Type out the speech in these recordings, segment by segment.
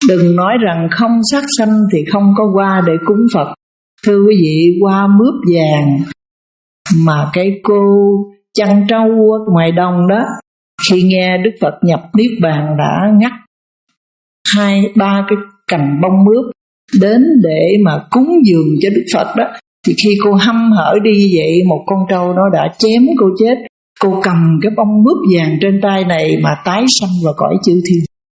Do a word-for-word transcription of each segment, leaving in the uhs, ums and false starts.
Đừng nói rằng không sát sanh thì không có hoa để cúng Phật. Thưa quý vị, hoa mướp vàng mà cái cô chăn trâu ở ngoài đồng đó, khi nghe Đức Phật nhập Niết Bàn đã ngắt hai ba cái cành bông mướp đến để mà cúng dường cho Đức Phật đó, thì khi cô hăm hở đi như vậy, một con trâu nó đã chém cô chết. Cô cầm cái bông mướp vàng trên tay này mà tái sanh vào cõi chư thiên.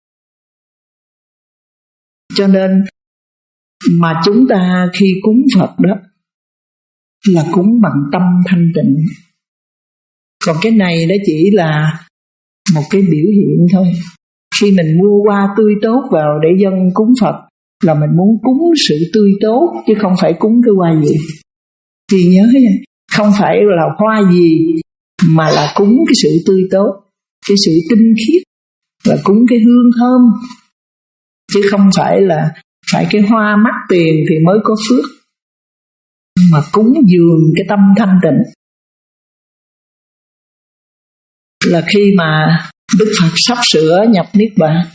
Cho nên mà chúng ta khi cúng Phật đó là cúng bằng tâm thanh tịnh. Còn cái này đó chỉ là một cái biểu hiện thôi. Khi mình mua hoa tươi tốt vào để dâng cúng Phật là mình muốn cúng sự tươi tốt, chứ không phải cúng cái hoa gì. Thì nhớ không phải là hoa gì mà là cúng cái sự tươi tốt, cái sự tinh khiết, là cúng cái hương thơm, chứ không phải là phải cái hoa mắc tiền thì mới có phước, mà cúng dường cái tâm thanh tịnh. Là khi mà Đức Phật sắp sửa nhập Niết Bàn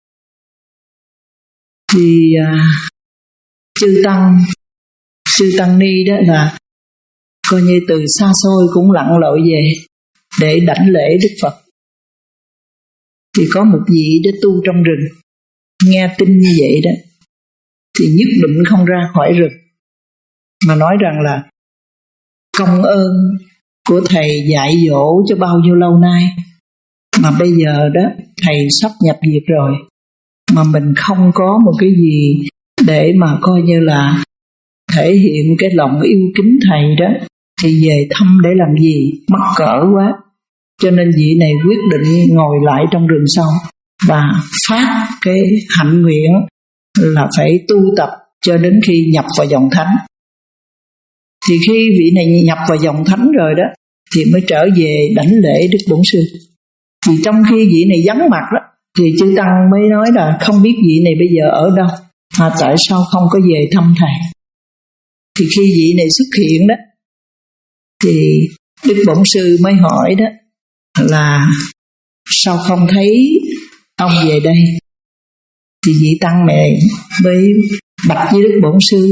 thì à, chư tăng chư tăng ni đó là coi như từ xa xôi cũng lặn lội về để đảnh lễ Đức Phật. Thì có một vị đó tu trong rừng, nghe tin như vậy đó thì nhất định không ra khỏi rừng, mà nói rằng là công ơn của thầy dạy dỗ cho bao nhiêu lâu nay, mà bây giờ đó thầy sắp nhập diệt rồi, mà mình không có một cái gì để mà coi như là thể hiện cái lòng yêu kính thầy đó, thì về thăm để làm gì, mắc cỡ quá. Cho nên vị này quyết định ngồi lại trong rừng sâu và phát cái hạnh nguyện là phải tu tập cho đến khi nhập vào dòng thánh. Thì khi vị này nhập vào dòng thánh rồi đó thì mới trở về đảnh lễ Đức Bổn Sư. Thì trong khi vị này vắng mặt đó thì chư tăng mới nói là không biết vị này bây giờ ở đâu, mà tại sao không có về thăm thầy. Thì khi vị này xuất hiện đó thì Đức Bổn Sư mới hỏi đó là sao không thấy ông về đây. Thì vị tăng mẹ mới bạch với Đức Bổn Sư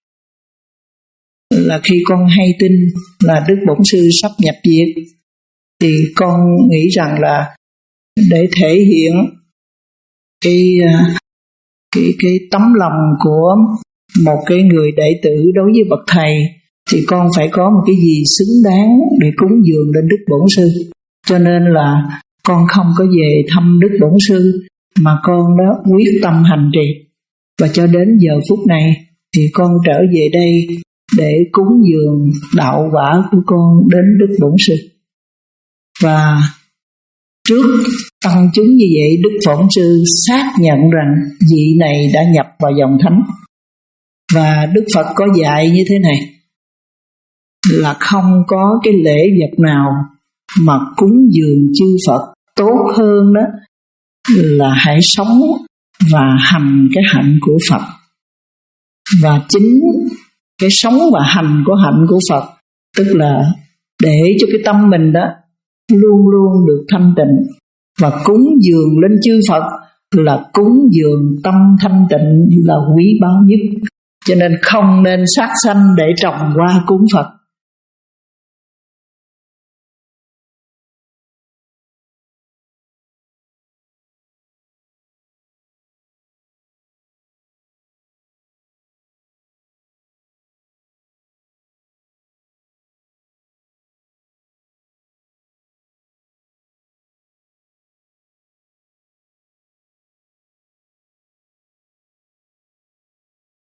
là khi con hay tin là Đức Bổn Sư sắp nhập diệt, thì con nghĩ rằng là để thể hiện cái cái cái tấm lòng của một cái người đệ tử đối với bậc thầy, thì con phải có một cái gì xứng đáng để cúng dường lên Đức Bổn Sư. Cho nên là con không có về thăm Đức Bổn Sư, mà con đó quyết tâm hành trì. Và cho đến giờ phút này thì con trở về đây để cúng dường đạo quả của con đến Đức Bổn Sư. Và trước tăng chúng như vậy, Đức Bổn Sư xác nhận rằng vị này đã nhập vào dòng thánh. Và Đức Phật có dạy như thế này, là không có cái lễ vật nào mà cúng dường chư Phật tốt hơn đó là hãy sống và hành cái hạnh của Phật. Và chính cái sống và hành của hạnh của Phật, tức là để cho cái tâm mình đó luôn luôn được thanh tịnh, và cúng dường lên chư Phật là cúng dường tâm thanh tịnh là quý báu nhất. Cho nên không nên sát sanh để trồng hoa cúng Phật.